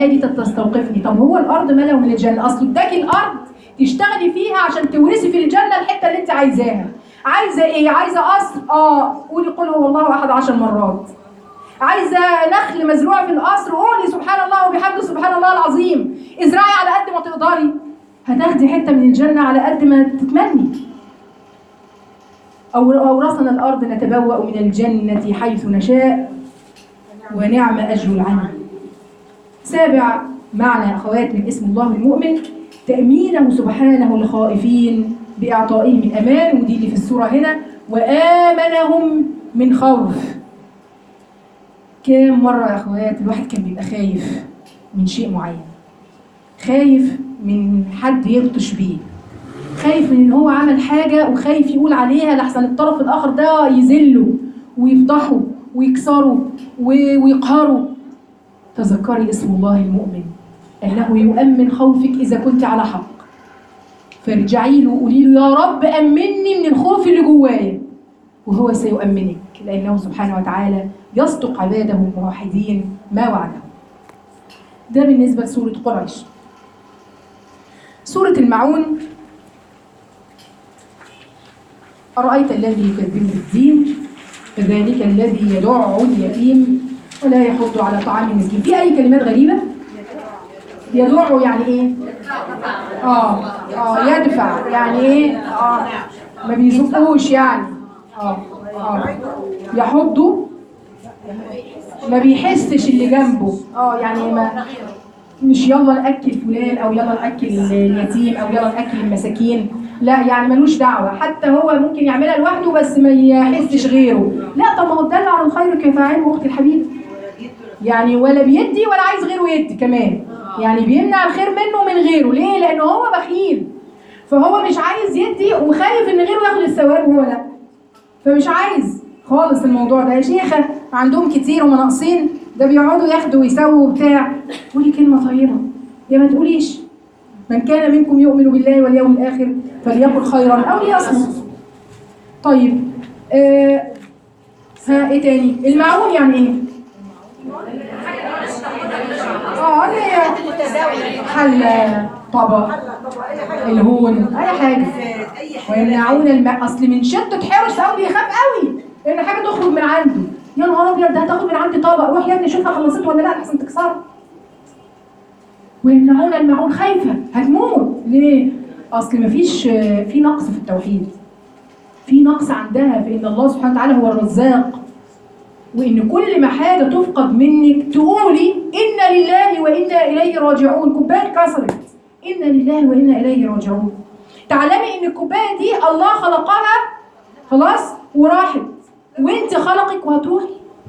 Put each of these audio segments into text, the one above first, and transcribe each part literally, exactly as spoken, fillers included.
دي تستوقفني. طب هو الارض ماله من الجنه؟ اصل اداكي الارض تشتغلي فيها عشان تورثي في الجنه الحته اللي انت عايزاها. عايزه ايه؟ عايزه قصر؟ اه قولي قل هو الله احد عشر مرات. عايزه نخل مزروع في القصر؟ قولي سبحان الله وبحمده سبحان الله العظيم. ازرعي على قد ما تقدري، هتاخدي حته من الجنه على قد ما تتمني. او اورثنا الارض نتبوأ من الجنه حيث نشاء ونعم اجر العمل. سابع معنى يا اخوات من اسم الله المؤمن تأمينه سبحانه الخائفين بإعطائهم الأمان، ودي اللي في السورة هنا، وآمنهم من خوف. كام مرة يا أخوات الواحد كان بيبقى خايف من شيء معين، خايف من حد يبطش بيه، خايف من إن هو عمل حاجة وخايف يقول عليها لحسن الطرف الآخر ده يذله ويفضحه ويكسره ويقهره. تذكري اسم الله المؤمن أنه يؤمن خوفك إذا كنت على حق، فارجعي له وقولي له يا رب أمني من الخوف اللي جوايا، وهو سيؤمنك، لأنه سبحانه وتعالى يصدق عباده الموحدين ما وعدهم. ده بالنسبة لسورة قريش. سورة المعون، أرأيت الذي يكذب بالدين فذلك الذي يدع اليتيم ولا يحض على طعام المسكين. في أي كلمات غريبة؟ يدع يعني إيه؟ آه آه يدفع يعني إيه؟ آه ما بيزقوش يعني. آه آه يحض ما بيحسش اللي جنبه. آه يعني ما مش يلا نأكل فلان أو يلا نأكل اليتيم أو يلا نأكل المساكين، لا يعني ملوش دعوة. حتى هو ممكن يعملها لوحده بس ما يحسش غيره. لا طب ما هو الدل على الخير كفاعله أختي الحبيبة، يعني ولا بيدي ولا عايز غيره يدي كمان، يعني بيمنع الخير منه من غيره. ليه؟ لأنه هو بخيل، فهو مش عايز يدي وخايف إن غيره ياخد الثواب وهو لا، فمش عايز خالص الموضوع ده. يا شيخة عندهم كتير وما ناقصين، ده بيقعدوا ياخدوا ويسووا وبتاع. قولي كلمة طيبة يا ما تقوليش. من كان منكم يؤمن بالله واليوم الآخر فليقل خيرا أو ليصمت. طيب آه ها ايه تاني؟ المعون يعني ايه؟ اه اللي هي حلة، طبق، الهون، اي حاجة. ويمنعون الماء، اصل من شدة حرص او بيخاف قوي ان حاجة تخرج من عنده. يا نهار ابيض ده هتاخد من عندي طبق، روح يا ابني شوفها خلصت ولا لا احسن تكسره. ويمنعون المعون، خايفة هتموت. ليه؟ اصل مفيش في نقص في التوحيد، في نقص عندها في ان الله سبحانه وتعالى هو الرزاق، وان كل ما حاجه تفقد منك تقولي انا لله وانا اليه راجعون. كوبايه كسرت، انا لله وانا اليه راجعون. تعلمي ان الكوبايه دي الله خلقها خلاص وراحت، وانت خلقك وهتروحي.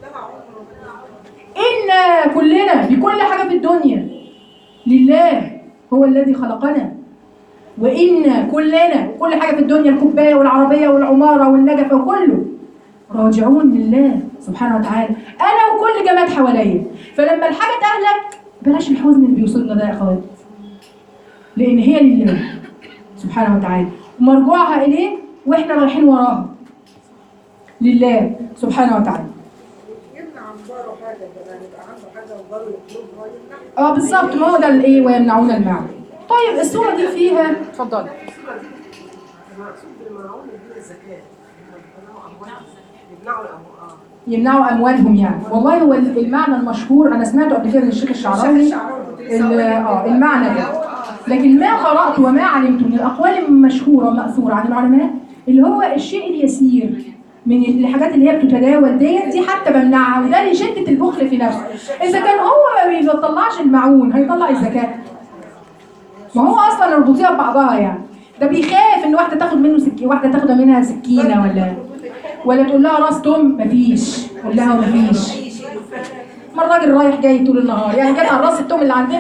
إنا كلنا بكل حاجه في الدنيا لله، هو الذي خلقنا، وإنا كلنا كل حاجه في الدنيا، الكوبايه والعربيه والعماره والنجفه وكله راجعون لله سبحانه وتعالى. انا وكل جماد حواليا. فلما الحاجه تهلك بلاش الحزن اللي بيوصلنا ده يا اخوات، لان هي لله سبحانه وتعالى ومرجوعها اليه، واحنا رايحين وراها لله سبحانه وتعالى. يمنع عن جاره حاجه، يعني يبقى عنده حاجه وجاره يطلبها يمنع. اه بالظبط، ما هو ده الايه ويمنعون المعون. طيب السوره دي فيها، اتفضلي. المقصود بالمعون دي الزكاه، يمنعوا الاموال، يمنعوا اموالهم يعني. والله هو المعنى المشهور انا سمعته قبل كده من الشيخ الشعراوي اه المعنى ده، لكن ما قرات وما علمت من الاقوال المشهوره ماثوره عن العلماء اللي هو الشيء اليسير من الحاجات اللي هي بتتداول ديت دي حتى بمنعها، وده لشده البخل في نفسه. اذا كان هو ما بيطلعش المعون هيطلع الزكاه؟ ما هو اصلا اربطيها ببعضها يعني. ده بيخاف ان واحده تاخد منه سكينه، واحده تاخد منها سكينه ولا ولا تقول لها راس توم، مفيش، قول لها مفيش. ما الراجل رايح جاي طول النهار، يعني جت على راس التوم اللي عندنا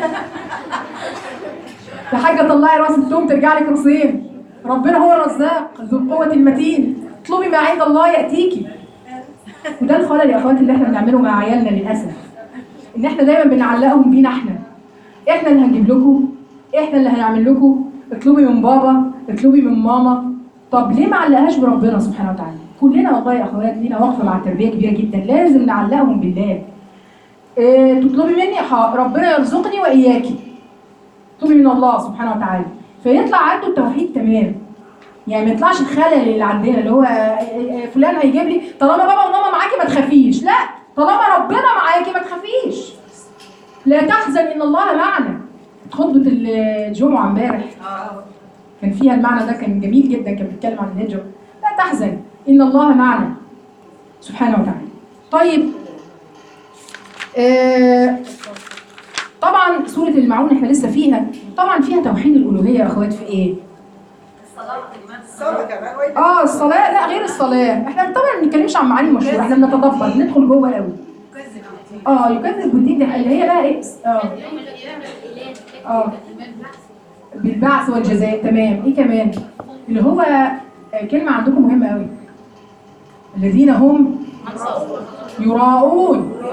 يا حاجه طلعي راس التوم ترجع لك راسين. ربنا هو الرزاق ذو القوه المتين، اطلبي ما عند الله ياتيكي. وده الخلل يا اخواتي اللي احنا بنعمله مع عيالنا للاسف، ان احنا دايما بنعلقهم بينا احنا احنا اللي هنجيب لكم، احنا اللي هنعمل لكم، اطلبي من بابا، اطلبي من ماما. طب ليه ما علقهاش بربنا سبحانه وتعالى؟ كلنا والله يا اخوات لينا وقفه مع التربيه كبيره جدا، لازم نعلقهم بالله. إيه تطلبي مني؟ ح- ربنا يرزقني واياكي. تطلبي من الله سبحانه وتعالى، فيطلع عنده التوحيد تمام. يعني ما يطلعش الخلل اللي عندنا اللي هو فلان هيجيب لي، طالما بابا وماما معاكي ما تخافيش. لا، طالما ربنا معاكي ما تخافيش. لا تحزن ان الله معنا. خطبه الجمعه امبارح كان فيها المعنى ده، كان جميل جدا، كان بيتكلم عن الهجره. لا تحزن ان الله معنا سبحانه وتعالى. طيب آه طبعا سوره المعون احنا لسه فيها، طبعا فيها توحيد الالوهيه يا اخوات. في ايه؟ الصلاة كمان وإيه؟ اه الصلاه. لا غير الصلاه، احنا طبعا ما بنتكلمش عن معاني مشهوره، احنا بنتدبر، ندخل جوه قوي. اه يكذب بالدين، اللي هي بقى ايه؟ اه اه بالبعث والجزاء. تمام. ايه كمان؟ اللي هو آه، كلمه عندكم مهمه قوي، الذين هم يراءون.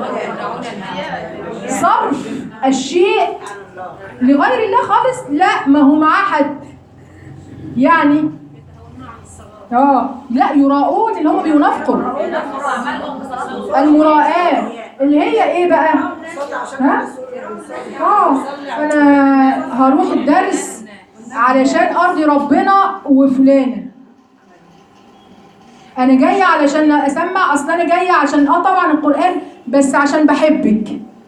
صرف الشيء لغير الله خالص. لا، ما هو معاه حد يعني. اه لا، يراءون اللي هم بينافقوا. المراءات اللي هي ايه بقى؟ صلي عشان ها؟ الرسول. اه انا هروح الدرس علشان ارضي ربنا وفلانه. انا جايه علشان اسمع، اصل انا جايه عشان اه طبعا القران بس عشان بحبك.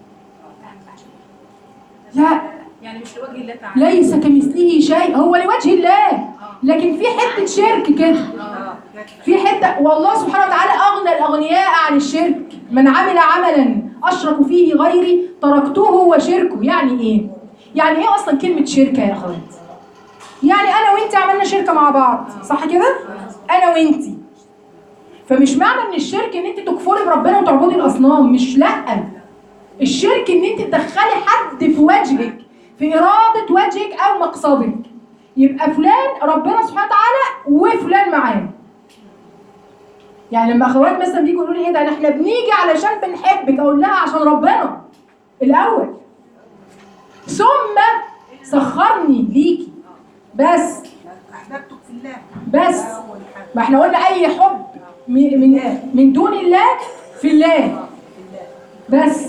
لا، يعني مش لوجه الله تعالى. ليس كمثله شيء، هو لوجه الله، لكن في حته شرك كده. في حته، والله سبحانه وتعالى اغنى الاغنياء عن الشرك. من عمل عملا اشرك فيه غيري تركته وشركه. يعني ايه؟ يعني ايه اصلا كلمه شركه يا اخوات؟ يعني انا وانت عملنا شركه مع بعض، صح كده؟ انا وانت. فمش معنى ان الشرك ان انت تكفري بربنا وتعبدي الاصنام، مش. لا، الشرك ان انت تدخلي حد في وجهك، في اراده وجهك او مقصدك. يبقى فلان ربنا سبحانه وتعالى وفلان معاه. يعني لما اخوات مثلا بيجوا يقولوا لي ايه ده احنا بنيجي علشان بنحبك، اقول لها عشان ربنا الاول، ثم سخرني ليكي. بس أحببتك في الله. بس ما احنا قلنا اي حب من من من دون الله في الله بس.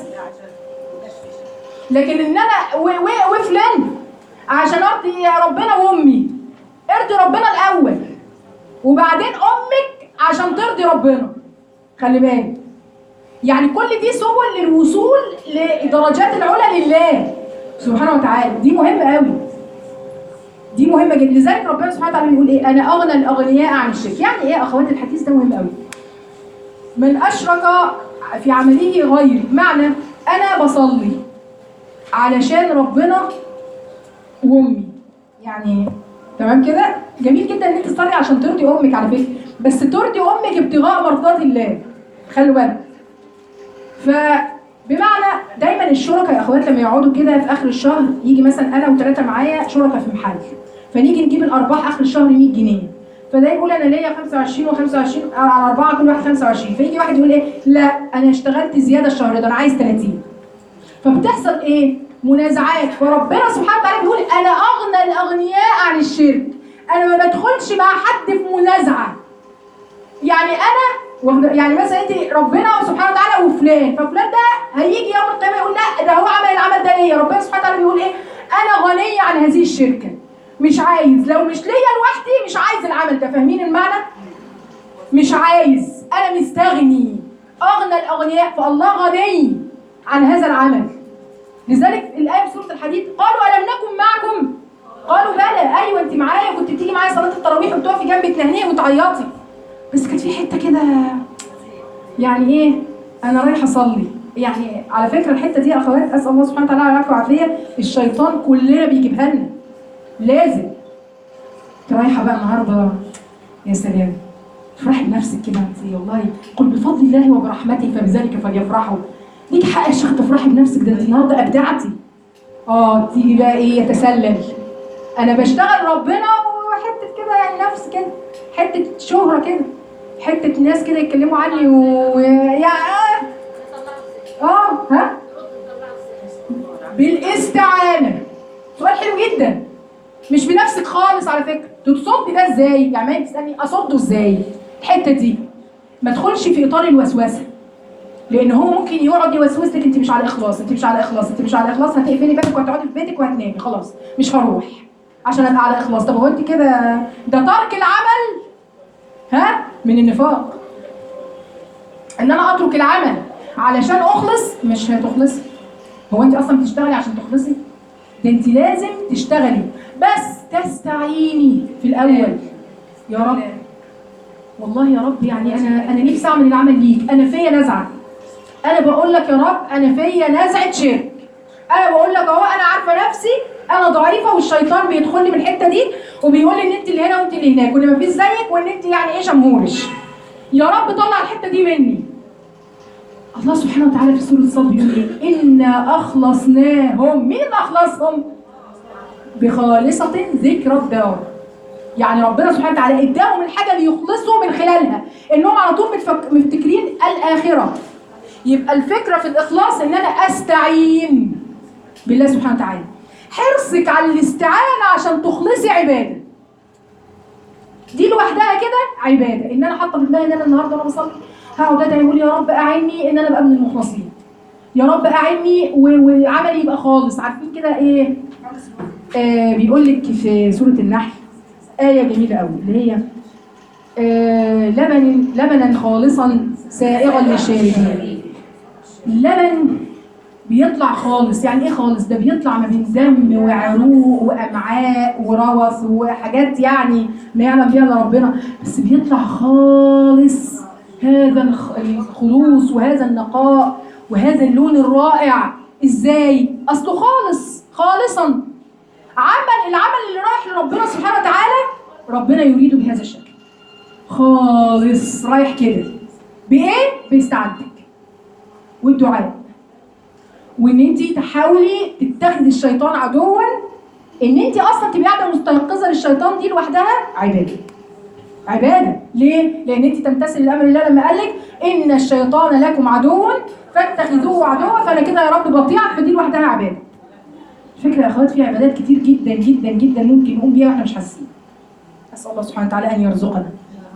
لكن ان انا و- و- وفلان عشان ارضي ربنا وامي. ارضي ربنا الاول وبعدين امك عشان ترضي ربنا. خلي بالك، يعني كل دي سبل للوصول لدرجات العلى لله سبحانه وتعالى. دي مهمه قوي، دي مهمه جدا. لذلك ربنا سبحانه وتعالى بيقول ايه؟ انا اغنى الاغنياء عن الشرك. يعني ايه يا اخوات؟ الحديث ده مهم قوي. من اشرك في عمله غيري، معنى انا بصلي علشان ربنا وامي. يعني تمام كده؟ جميل جدا ان انت تصلي عشان ترضي امك على فكره، بس ترضي امك ابتغاء مرضات الله. خلوا بالك. فبمعنى دايما الشركاء يا اخوات لما يقعدوا كده في اخر الشهر، يجي مثلا انا وثلاثه معايا شركاء في محل، فنيجي نجيب الارباح اخر الشهر مية جنيه، فده يقول انا ليا خمسة وعشرين وخمسة وعشرين على اربعه كل واحد خمسة وعشرين، فيجي واحد يقول ايه؟ لا انا اشتغلت زياده الشهر ده انا عايز ثلاثين. فبتحصل ايه؟ منازعات. فربنا سبحانه وتعالى بيقول انا اغنى الاغنياء عن الشرك. انا ما بدخلش مع حد في منازعه. يعني انا يعني مثلا انت ربنا سبحانه وتعالى وفلان، ففلان ده هيجي يوم القيامه يقول لا ده هو عمل العمل ده ليا. ربنا سبحانه وتعالى بيقول ايه؟ انا غني عن هذه الشركه، مش عايز. لو مش ليا لوحدي مش عايز العمل ده. فاهمين المعنى؟ مش عايز، انا مستغني. اغنى الاغنياء، فالله غني عن هذا العمل. لذلك الايه في سوره الحديد قالوا الم نكن معكم؟ قالوا بلى. ايوه انت معايا، كنت بتيجي معايا صلاه التراويح وبتقفي جنبي تنهنيه وتعيطي، بس كانت في حته كده يعني ايه؟ انا رايحه اصلي. يعني على فكره الحته دي يا اخوات اسال الله سبحانه وتعالى العفو والعافيه، الشيطان كلنا بيجيبها لنا لازم. انت رايحه بقى النهارده، يا سلام، افرحي بنفسك كده انت، والله قل بفضل الله وبرحمته فبذلك فليفرحوا. ليك حق يا شيخ تفرحي بنفسك، ده انت النهارده ابدعتي. اه تيجي بقى ايه؟ يتسلل. انا بشتغل ربنا وحته كده يعني نفس كده، حته شهره كده، حته ناس كده يتكلموا عني ويا اه ها بالاستعانه. سؤال حلو جدا. مش بنفسك خالص على فكره. تصدي ده ازاي؟ يعني ما تسالني اصده ازاي؟ الحته دي ما تدخلش في اطار الوسوسه. لان هو ممكن يقعد يوسوس لك انت مش على اخلاص، انت مش على اخلاص، انت مش على اخلاص، هتقفلي بابك وهتقعدي في بيتك وهتنامي خلاص مش هروح عشان ابقى على اخلاص. طب هو انت كده ده ترك العمل ها من النفاق. ان انا اترك العمل علشان اخلص، مش هتخلصي. هو انت اصلا بتشتغلي عشان تخلصي؟ ده انت لازم تشتغلي بس تستعيني في الاول. يا رب والله يا رب يعني انا انا نفسي اعمل العمل ليك، انا فيا نزعه، انا بقول لك يا رب انا فيا نزعه شرك، انا بقول لك اهو انا عارفه نفسي انا ضعيفه والشيطان بيدخل لي من الحته دي وبيقول لي ان انت اللي هنا وانت اللي هناك وان مفيش زيك وان انت يعني ايه شمهورش. يا رب طلع الحته دي مني. الله سبحانه وتعالى في سوره الصاد بيقول ايه؟ انا اخلصناهم. مين اللي اخلصهم؟ بخالصه ذكر الدار. يعني ربنا سبحانه وتعالى اداهم الحاجه اللي يخلصوا من خلالها، انهم على طول متفك... مفتكرين الاخره. يبقى الفكره في الاخلاص ان انا استعين بالله سبحانه وتعالى. حرصك على الاستعانه عشان تخلصي عباده، دي لوحدها كده عباده. ان انا حاطه في دماغي ان انا النهارده وانا بصلي هقعد ادعي اقول يا رب اعني ان انا ابقى من المخلصين، يا رب اعني وعملي يبقى خالص. عارفين كده ايه؟ آه بيقول لك في سوره النحل آية جميلة قوي اللي هي آه لبن لبنا خالصا سائغا للشاربين. لبن بيطلع خالص، يعني ايه خالص؟ ده بيطلع ما بين دم وعروق وامعاء وروث وحاجات يعني ما يعلم بيها الا ربنا، بس بيطلع خالص. هذا الخلوص وهذا النقاء وهذا اللون الرائع ازاي؟ اصله خالص خالصا. عمل العمل اللي رايح لربنا سبحانه وتعالى ربنا يريده بهذا الشكل خالص، رايح كده بايه؟ باستعانتك والدعاء، وان انت تحاولي تتخذي الشيطان عدوا. ان انت اصلا تبقي قاعده مستيقظه للشيطان دي لوحدها عباده. عباده ليه؟ لان انت تمتثل لامر الله لما قال لك ان الشيطان لكم عدو فاتخذوه عدوا، فانا كده يا رب بطيعك، فدي لوحدها عباده. الفكره يا اخوات في عبادات كتير جدا جدا جدا ممكن نقوم بيها واحنا مش حاسين. اسال الله سبحانه وتعالى ان يرزقنا.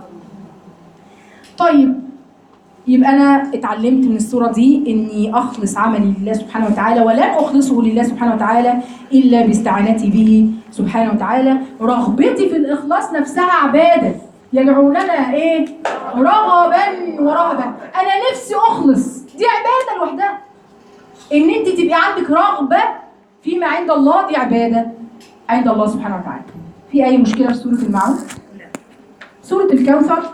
طيب يبقى انا اتعلمت من السوره دي اني اخلص عملي لله سبحانه وتعالى، ولن اخلصه لله سبحانه وتعالى الا باستعانتي به سبحانه وتعالى. رغبتي في الاخلاص نفسها عباده. يدعوننا ايه؟ رغبا ورهبا. انا نفسي اخلص، دي عباده لوحدها. ان انت تبقي عندك رغبه فيما عند الله دي عباده عند الله سبحانه وتعالى. في اي مشكله في سوره المعون؟ سوره الكوثر